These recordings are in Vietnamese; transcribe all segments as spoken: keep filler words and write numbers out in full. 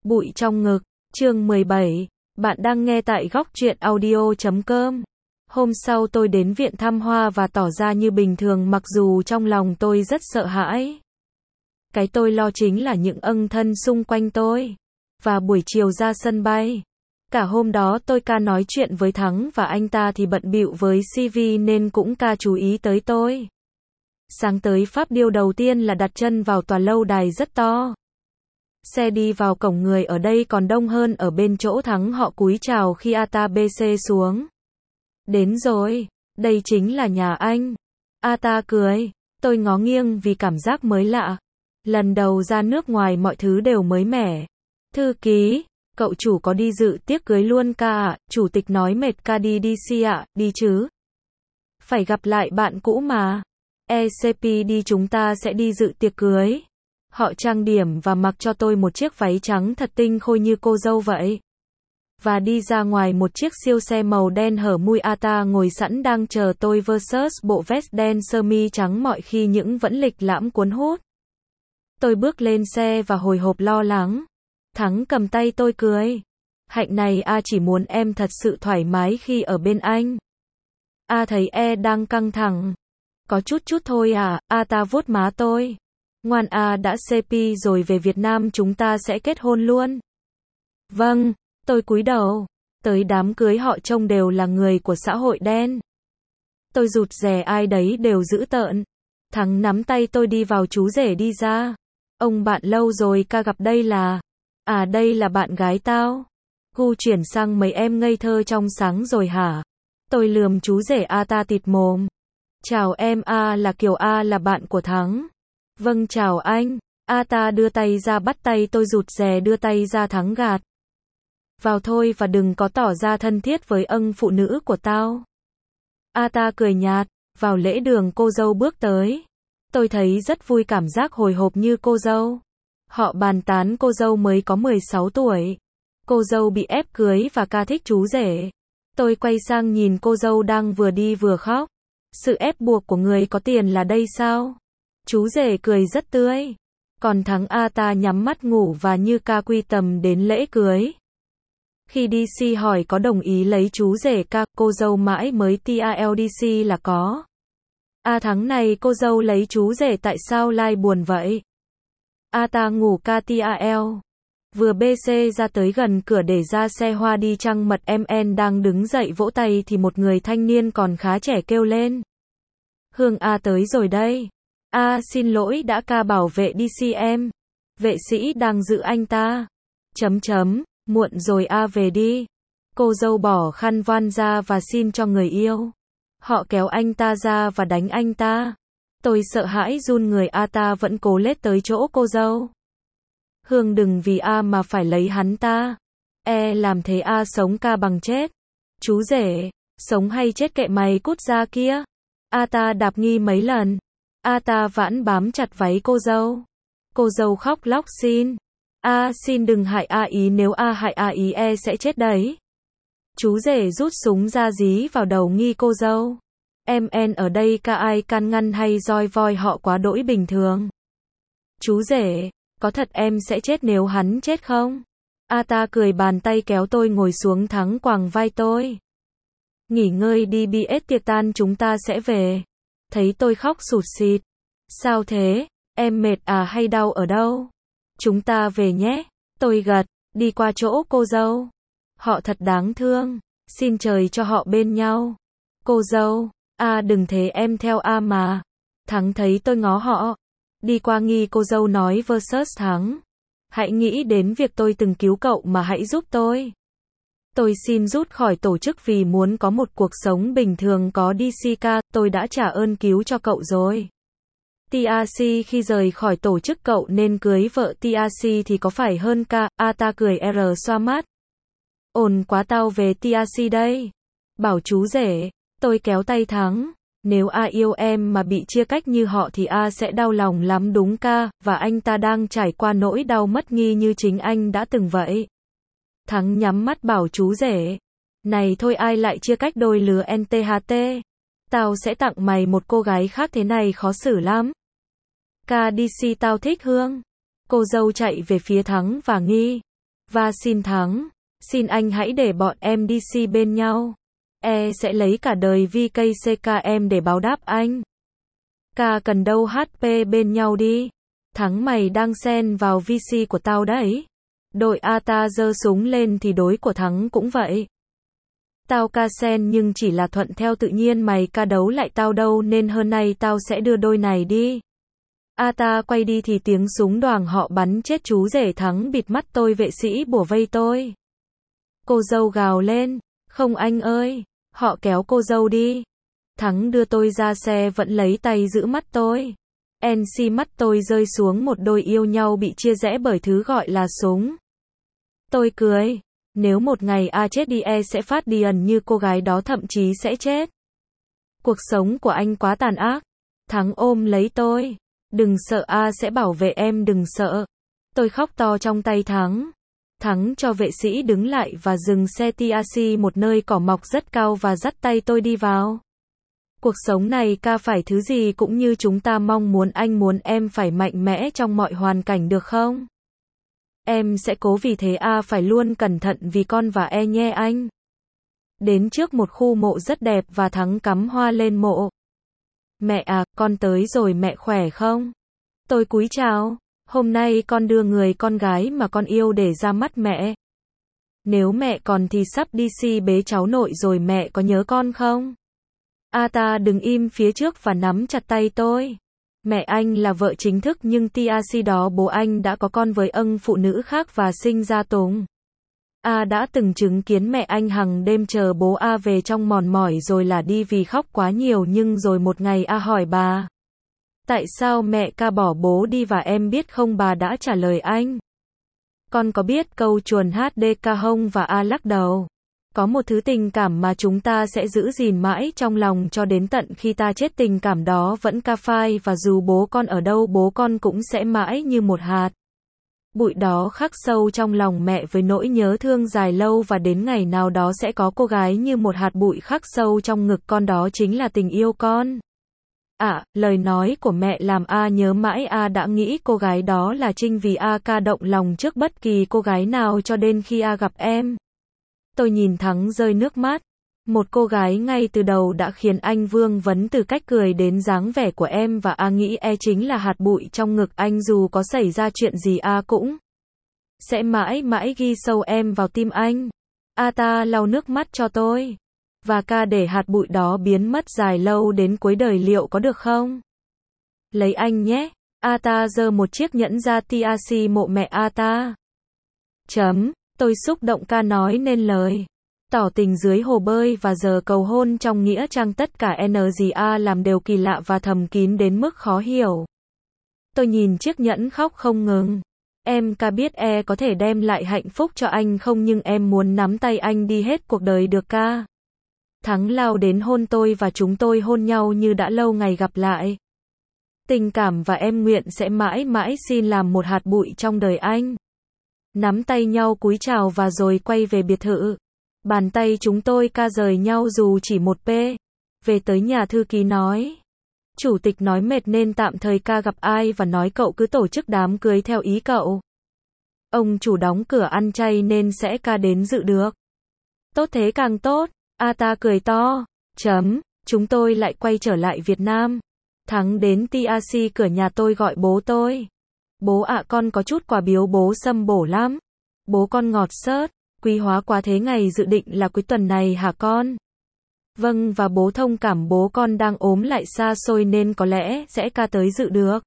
Bụi trong ngực, chương mười bảy, bạn đang nghe tại góc truyện audio chấm com. Hôm sau tôi đến viện thăm Hoa và tỏ ra như bình thường mặc dù trong lòng tôi rất sợ hãi. Cái tôi lo chính là những ân thân xung quanh tôi. Và buổi chiều ra sân bay. Cả hôm đó tôi ca nói chuyện với Thắng và anh ta thì bận bịu với xê vê nên cũng ca chú ý tới tôi. Sáng tới Pháp điều đầu tiên là đặt chân vào tòa lâu đài rất to. Xe đi vào cổng người ở đây còn đông hơn ở bên chỗ Thắng họ cúi chào khi a ta bê xê xuống. Đến rồi, đây chính là nhà anh. A ta cười, tôi ngó nghiêng vì cảm giác mới lạ. Lần đầu ra nước ngoài mọi thứ đều mới mẻ. Thư ký, cậu chủ có đi dự tiệc cưới luôn ca ạ? Chủ tịch nói mệt ca đi đi si ạ, đi chứ. Phải gặp lại bạn cũ mà. e xê pê đi chúng ta sẽ đi dự tiệc cưới. Họ trang điểm và mặc cho tôi một chiếc váy trắng thật tinh khôi như cô dâu vậy. Và đi ra ngoài một chiếc siêu xe màu đen hở mui a ta ngồi sẵn đang chờ tôi versus bộ vest đen sơ mi trắng mọi khi những vẫn lịch lãm cuốn hút. Tôi bước lên xe và hồi hộp lo lắng. Thắng cầm tay tôi cười. Hạnh này A chỉ muốn em thật sự thoải mái khi ở bên anh. A thấy E đang căng thẳng. Có chút chút thôi à, A ta vuốt má tôi. Ngoan A đã xê pê rồi về Việt Nam chúng ta sẽ kết hôn luôn. Vâng, tôi cúi đầu. Tới đám cưới họ trông đều là người của xã hội đen. Tôi rụt rè ai đấy đều dữ tợn. Thắng nắm tay tôi đi vào chú rể đi ra. Ông bạn lâu rồi ca gặp đây là. À đây là bạn gái tao. Gu chuyển sang mấy em ngây thơ trong sáng rồi hả? Tôi lườm chú rể A ta tịt mồm. Chào em A là Kiều A là bạn của Thắng. Vâng chào anh. A ta đưa tay ra bắt tay tôi rụt rè đưa tay ra Thắng gạt. Vào thôi và đừng có tỏ ra thân thiết với ân phụ nữ của tao. A ta cười nhạt. Vào lễ đường cô dâu bước tới. Tôi thấy rất vui cảm giác hồi hộp như cô dâu. Họ bàn tán cô dâu mới có mười sáu tuổi. Cô dâu bị ép cưới và ca thích chú rể. Tôi quay sang nhìn cô dâu đang vừa đi vừa khóc. Sự ép buộc của người có tiền là đây sao? Chú rể cười rất tươi. Còn Thắng A ta nhắm mắt ngủ và như ca quy tầm đến lễ cưới. Khi đê xê hỏi có đồng ý lấy chú rể ca, cô dâu mãi mới tê a lờ đê xê là có. A Thắng này cô dâu lấy chú rể tại sao lai buồn vậy? A ta ngủ ca tê a lờ. Vừa bê xê ra tới gần cửa để ra xe Hoa đi trăng mật em en đang đứng dậy vỗ tay thì một người thanh niên còn khá trẻ kêu lên. Hương A tới rồi đây. A xin lỗi đã ca bảo vệ đi xê em. Vệ sĩ đang giữ anh ta. Chấm chấm, muộn rồi A về đi. Cô dâu bỏ khăn voan ra và xin cho người yêu. Họ kéo anh ta ra và đánh anh ta. Tôi sợ hãi run người A ta vẫn cố lết tới chỗ cô dâu. Hương đừng vì A mà phải lấy hắn ta. E làm thế A sống ca bằng chết. Chú rể, sống hay chết kệ mày cút ra kia. A ta đạp nghi mấy lần. A ta vãn bám chặt váy cô dâu. Cô dâu khóc lóc xin. A xin đừng hại A ý nếu A hại A ý E sẽ chết đấy. Chú rể rút súng ra dí vào đầu nghi cô dâu. Em en ở đây ca ai can ngăn hay roi voi họ quá đỗi bình thường. Chú rể, có thật em sẽ chết nếu hắn chết không? A ta cười bàn tay kéo tôi ngồi xuống Thắng quàng vai tôi. Nghỉ ngơi đi bê ét tiệc tan chúng ta sẽ về. Thấy tôi khóc sụt sịt. Sao thế? Em mệt à hay đau ở đâu? Chúng ta về nhé. Tôi gật, đi qua chỗ cô dâu. Họ thật đáng thương. Xin trời cho họ bên nhau. Cô dâu, A đừng thế em theo A mà. Thắng thấy tôi ngó họ. Đi qua nghi cô dâu nói versus Thắng. Hãy nghĩ đến việc tôi từng cứu cậu mà hãy giúp tôi. Tôi xin rút khỏi tổ chức vì muốn có một cuộc sống bình thường có đê xê ca, tôi đã trả ơn cứu cho cậu rồi. tê a xê khi rời khỏi tổ chức cậu nên cưới vợ tê a xê thì có phải hơn ca, A ta cười R xoa mắt. Ồn quá tao về tê a xê đây. Bảo chú rể, tôi kéo tay Thắng. Nếu A yêu em mà bị chia cách như họ thì A sẽ đau lòng lắm đúng ca, và anh ta đang trải qua nỗi đau mất nghi như chính anh đã từng vậy. Thắng nhắm mắt bảo chú rể. Này thôi ai lại chia cách đôi lứa en tê hát tê. Tao sẽ tặng mày một cô gái khác thế này khó xử lắm. Ca đê xê tao thích Hương. Cô dâu chạy về phía Thắng và nghi. Và xin Thắng, xin anh hãy để bọn em đi si bên nhau. E sẽ lấy cả đời vê ca xê ca em để báo đáp anh. Ca cần đâu hát pê bên nhau đi. Thắng mày đang xen vào vê xê của tao đấy. Đội A ta giơ súng lên thì đối của Thắng cũng vậy. Tao ca sen nhưng chỉ là thuận theo tự nhiên, mày ca đấu lại tao đâu nên hôm nay tao sẽ đưa đôi này đi. A ta quay đi thì tiếng súng đoàng họ bắn chết chú rể Thắng bịt mắt tôi, vệ sĩ bủa vây tôi. Cô dâu gào lên, không anh ơi, họ kéo cô dâu đi. Thắng đưa tôi ra xe vẫn lấy tay giữ mắt tôi. en xê mắt tôi rơi xuống, một đôi yêu nhau bị chia rẽ bởi thứ gọi là súng. Tôi cười. Nếu một ngày A chết đi e sẽ phát điên như cô gái đó, thậm chí sẽ chết. Cuộc sống của anh quá tàn ác. Thắng ôm lấy tôi. Đừng sợ, A sẽ bảo vệ em, đừng sợ. Tôi khóc to trong tay Thắng. Thắng cho vệ sĩ đứng lại và dừng xe taxi một nơi cỏ mọc rất cao và dắt tay tôi đi vào. Cuộc sống này ca phải thứ gì cũng như chúng ta mong muốn, anh muốn em phải mạnh mẽ trong mọi hoàn cảnh được không? Em sẽ cố, vì thế A phải luôn cẩn thận vì con và E nhé anh. Đến trước một khu mộ rất đẹp và Thắng cắm hoa lên mộ. Mẹ à, con tới rồi, mẹ khỏe không? Tôi cúi chào. Hôm nay con đưa người con gái mà con yêu để ra mắt mẹ. Nếu mẹ còn thì sắp đi si bế cháu nội rồi, mẹ có nhớ con không? A ta đứng im phía trước và nắm chặt tay tôi. Mẹ anh là vợ chính thức nhưng taxi đó bố anh đã có con với ân phụ nữ khác và sinh ra Tùng. A đã từng chứng kiến mẹ anh hàng đêm chờ bố A về trong mòn mỏi rồi là đi vì khóc quá nhiều, nhưng rồi một ngày A hỏi bà. Tại sao mẹ ca bỏ bố đi và em biết không, bà đã trả lời anh. Con có biết câu chuồn hát đê ca không, và A lắc đầu. Có một thứ tình cảm mà chúng ta sẽ giữ gìn mãi trong lòng cho đến tận khi ta chết, tình cảm đó vẫn ca phai và dù bố con ở đâu bố con cũng sẽ mãi như một hạt bụi đó khắc sâu trong lòng mẹ với nỗi nhớ thương dài lâu, và đến ngày nào đó sẽ có cô gái như một hạt bụi khắc sâu trong ngực con, đó chính là tình yêu con. À, lời nói của mẹ làm A nhớ mãi. A đã nghĩ cô gái đó là Trinh vì A ca động lòng trước bất kỳ cô gái nào cho đến khi A gặp em. Tôi nhìn Thắng rơi nước mắt. Một cô gái ngay từ đầu đã khiến anh vương vấn, từ cách cười đến dáng vẻ của em, và A nghĩ E chính là hạt bụi trong ngực anh, dù có xảy ra chuyện gì A cũng sẽ mãi mãi ghi sâu em vào tim anh. A ta lau nước mắt cho tôi. Và ca để hạt bụi đó biến mất dài lâu đến cuối đời, liệu có được không? Lấy anh nhé. A ta giơ một chiếc nhẫn ra, taxi mộ mẹ A ta. Chấm. Tôi xúc động ca nói nên lời. Tỏ tình dưới hồ bơi và giờ cầu hôn trong nghĩa trang, tất cả en giê a làm đều kỳ lạ và thầm kín đến mức khó hiểu. Tôi nhìn chiếc nhẫn khóc không ngừng. Em ca biết E có thể đem lại hạnh phúc cho anh không, nhưng em muốn nắm tay anh đi hết cuộc đời được ca. Thắng lao đến hôn tôi và chúng tôi hôn nhau như đã lâu ngày gặp lại. Tình cảm và em nguyện sẽ mãi mãi xin làm một hạt bụi trong đời anh. Nắm tay nhau cúi chào và rồi quay về biệt thự. Bàn tay chúng tôi ca rời nhau dù chỉ một pê. Về tới nhà, thư ký nói. Chủ tịch nói mệt nên tạm thời ca gặp ai và nói cậu cứ tổ chức đám cưới theo ý cậu. Ông chủ đóng cửa ăn chay nên sẽ ca đến dự được. Tốt thế càng tốt. A ta cười to. Chấm. Chúng tôi lại quay trở lại Việt Nam. Thắng đến taxi cửa nhà tôi gọi bố tôi. Bố ạ, con có chút quà biếu bố xâm bổ lắm. Bố con ngọt xớt. Quý hóa quá, thế ngày dự định là cuối tuần này hả con? Vâng, và bố thông cảm, bố con đang ốm lại xa xôi nên có lẽ sẽ ca tới dự được.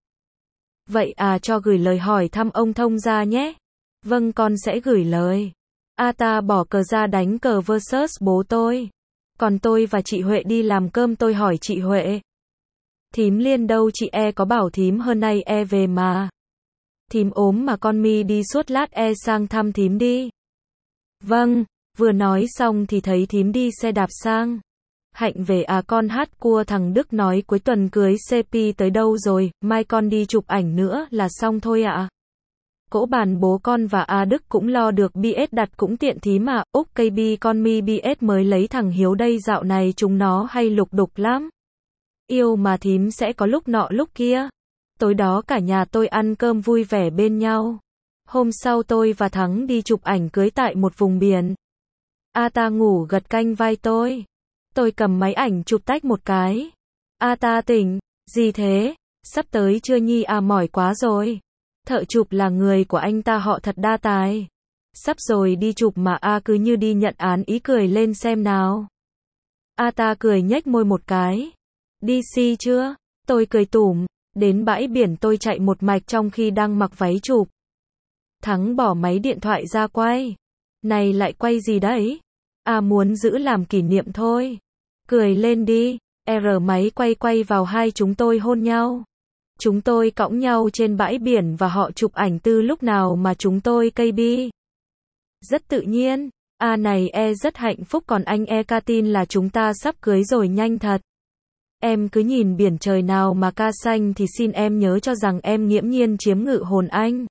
Vậy à, cho gửi lời hỏi thăm ông thông ra nhé. Vâng, con sẽ gửi lời. A ta bỏ cờ ra đánh cờ versus bố tôi. Còn tôi và chị Huệ đi làm cơm, tôi hỏi chị Huệ. Thím Liên đâu, chị E có bảo thím hơn nay E về mà. Thím ốm mà con mi đi suốt, lát E sang thăm thím đi. Vâng, vừa nói xong thì thấy thím đi xe đạp sang. Hạnh về à, con hát cua, thằng Đức nói cuối tuần cưới xê pê tới đâu rồi, mai con đi chụp ảnh nữa là xong thôi ạ. À. Cỗ bàn bố con và A Đức cũng lo được, bê ét đặt cũng tiện thím mà, Úc cây bi con mi bê ét mới lấy thằng Hiếu đây, dạo này chúng nó hay lục đục lắm. Yêu mà thím sẽ có lúc nọ lúc kia. Tối đó cả nhà tôi ăn cơm vui vẻ bên nhau. Hôm sau tôi và Thắng đi chụp ảnh cưới tại một vùng biển. A ta ngủ gật canh vai tôi. Tôi cầm máy ảnh chụp tách một cái. A ta tỉnh, gì thế? Sắp tới chưa nhi à, mỏi quá rồi. Thợ chụp là người của anh ta, họ thật đa tài. Sắp rồi đi chụp mà A cứ như đi nhận án, ý cười lên xem nào. A ta cười nhếch môi một cái. Đi si chưa? Tôi cười tủm. Đến bãi biển tôi chạy một mạch trong khi đang mặc váy chụp. Thắng bỏ máy điện thoại ra quay. Này lại quay gì đấy? A muốn giữ làm kỷ niệm thôi. Cười lên đi. R máy quay quay vào hai chúng tôi hôn nhau. Chúng tôi cõng nhau trên bãi biển và họ chụp ảnh từ lúc nào mà chúng tôi cây bi. Rất tự nhiên. A này e rất hạnh phúc, còn anh e ca tin là chúng ta sắp cưới rồi nhanh thật. Em cứ nhìn biển trời nào mà ca xanh thì xin em nhớ cho rằng em nghiễm nhiên chiếm ngự hồn anh.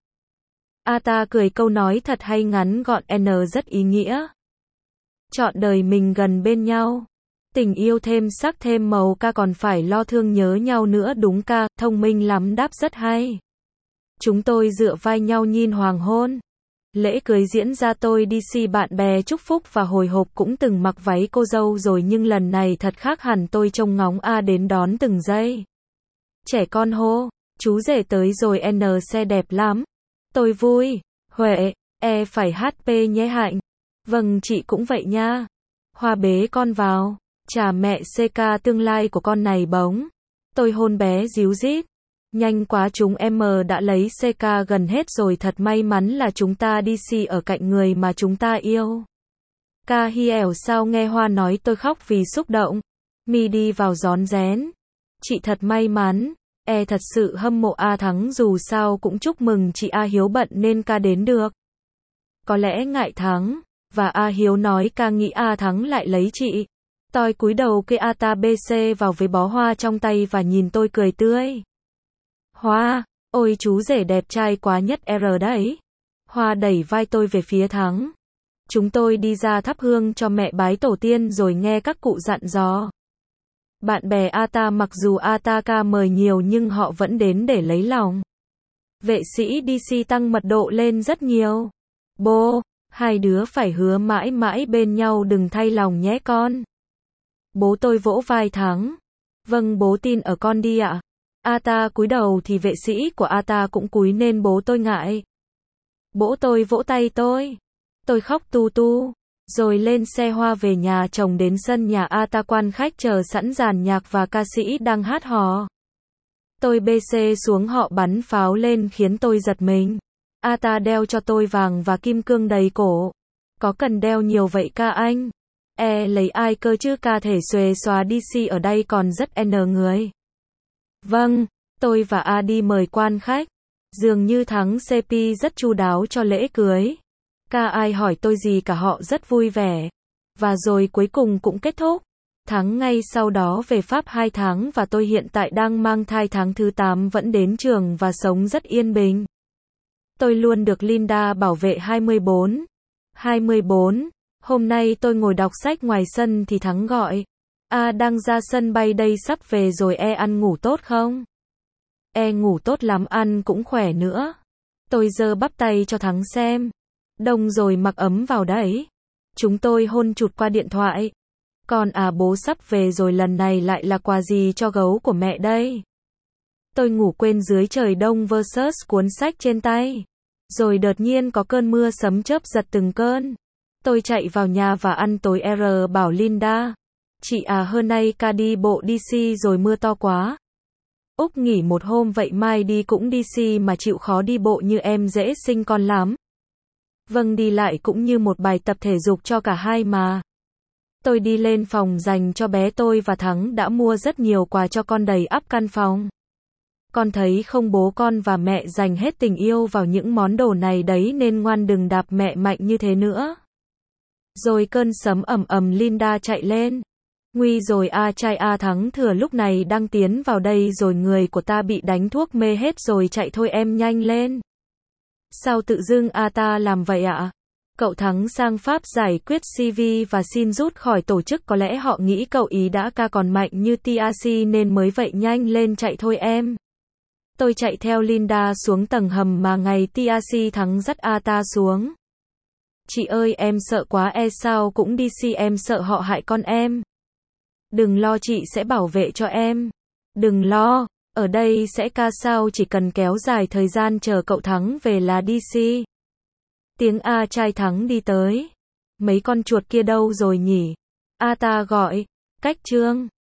A ta cười câu nói thật hay, ngắn gọn, N rất ý nghĩa. Chọn đời mình gần bên nhau. Tình yêu thêm sắc thêm màu, ca còn phải lo thương nhớ nhau nữa đúng ca, thông minh lắm, đáp rất hay. Chúng tôi dựa vai nhau nhìn hoàng hôn. Lễ cưới diễn ra, tôi đi si bạn bè chúc phúc và hồi hộp, cũng từng mặc váy cô dâu rồi nhưng lần này thật khác hẳn, tôi trông ngóng A đến đón từng giây. Trẻ con hô, chú rể tới rồi N, xe đẹp lắm. Tôi vui, Huệ, e phải hát pê nhé Hạnh. Vâng chị cũng vậy nha. Hoa bế con vào. Chà mẹ, xê ca tương lai của con này bóng. Tôi hôn bé díu dít. Nhanh quá, chúng em đã lấy xê ca gần hết rồi, thật may mắn là chúng ta đi si ở cạnh người mà chúng ta yêu. Ca hi ẻo sao nghe Hoa nói, tôi khóc vì xúc động. Mi đi vào rón rén. Chị thật may mắn. E thật sự hâm mộ A Thắng, dù sao cũng chúc mừng chị. A Hiếu bận nên ca đến được. Có lẽ ngại Thắng. Và A Hiếu nói ca nghĩ A Thắng lại lấy chị. Tôi cúi đầu kê A ta bê xê vào với bó hoa trong tay và nhìn tôi cười tươi. Hoa, ôi chú rể đẹp trai quá, nhất R đấy. Hoa đẩy vai tôi về phía Thắng. Chúng tôi đi ra thắp hương cho mẹ bái tổ tiên rồi nghe các cụ dặn dò. Bạn bè A ta mặc dù A ta ca mời nhiều nhưng họ vẫn đến để lấy lòng. Vệ sĩ đê xê tăng mật độ lên rất nhiều. Bố, hai đứa phải hứa mãi mãi bên nhau đừng thay lòng nhé con. Bố tôi vỗ vai Thắng. Vâng bố tin ở con đi ạ. A ta cúi đầu thì vệ sĩ của A ta cũng cúi nên bố tôi ngại. Bố tôi vỗ tay tôi. Tôi khóc tu tu. Rồi lên xe Hoa về nhà chồng, đến sân nhà A ta, quan khách chờ sẵn, dàn nhạc và ca sĩ đang hát hò. Tôi bê xê xuống, họ bắn pháo lên khiến tôi giật mình. A ta đeo cho tôi vàng và kim cương đầy cổ. Có cần đeo nhiều vậy ca anh? E lấy ai cơ chứ, ca thể xuề xóa đê xê ở đây còn rất n người. Vâng, tôi và A đi mời quan khách. Dường như Thắng xê pê rất chu đáo cho lễ cưới. Ca ai hỏi tôi gì cả, họ rất vui vẻ. Và rồi cuối cùng cũng kết thúc. Thắng ngay sau đó về Pháp hai tháng và tôi hiện tại đang mang thai tháng thứ tám, vẫn đến trường và sống rất yên bình. Tôi luôn được Linda bảo vệ hai mươi bốn. hai mươi bốn. Hôm nay tôi ngồi đọc sách ngoài sân thì Thắng gọi. A đang ra sân bay đây, sắp về rồi, e ăn ngủ tốt không? E ngủ tốt lắm, ăn cũng khỏe nữa. Tôi giơ bắp tay cho Thắng xem. Đông rồi, mặc ấm vào đấy. Chúng tôi hôn chụt qua điện thoại. Còn à bố sắp về rồi, lần này lại là quà gì cho gấu của mẹ đây? Tôi ngủ quên dưới trời đông versus cuốn sách trên tay. Rồi đột nhiên có cơn mưa sấm chớp giật từng cơn. Tôi chạy vào nhà và ăn tối. R bảo Linda. Chị à, hôm nay ca đi bộ đê xê rồi, mưa to quá. Úc nghỉ một hôm vậy mai đi cũng đê xê mà chịu khó đi bộ như em, dễ sinh con lắm. Vâng, đi lại cũng như một bài tập thể dục cho cả hai mà. Tôi đi lên phòng dành cho bé, tôi và Thắng đã mua rất nhiều quà cho con, đầy ắp căn phòng. Con thấy không, bố con và mẹ dành hết tình yêu vào những món đồ này đấy, nên ngoan đừng đạp mẹ mạnh như thế nữa. Rồi cơn sấm ầm ầm, Linda chạy lên. Nguy rồi, A trai A Thắng thừa lúc này đang tiến vào đây rồi, người của ta bị đánh thuốc mê hết rồi, chạy thôi em nhanh lên. Sao tự dưng A ta làm vậy ạ? Cậu Thắng sang Pháp giải quyết xê vê và xin rút khỏi tổ chức, có lẽ họ nghĩ cậu ý đã ca còn mạnh như tê rờ xê nên mới vậy, nhanh lên chạy thôi em. Tôi chạy theo Linda xuống tầng hầm mà ngày Tiaci thắng dắt Ata xuống. Chị ơi em sợ quá e sao cũng đi si em sợ họ hại con em. Đừng lo chị sẽ bảo vệ cho em. Đừng lo, ở đây sẽ ca sao chỉ cần kéo dài thời gian chờ cậu Thắng về là đi si. Tiếng A trai Thắng đi tới. Mấy con chuột kia đâu rồi nhỉ? Ata gọi, cách Trương.